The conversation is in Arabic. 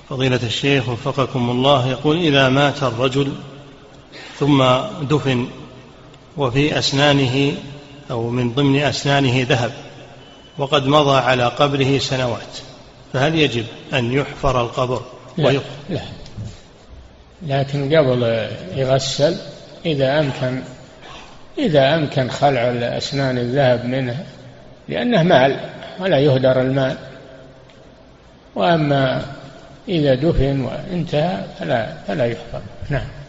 فضيلة الشيخ وفقكم الله، يقول: إذا مات الرجل ثم دفن وفي أسنانه أو من ضمن أسنانه ذهب وقد مضى على قبره سنوات، فهل يجب أن يحفر القبر؟ لا، لكن قبل يغسل إذا أمكن خلع الأسنان الذهب منه، لأنه مال ولا يهدر المال. وأما إذا دفن وانتهى فلا يحفر. نعم.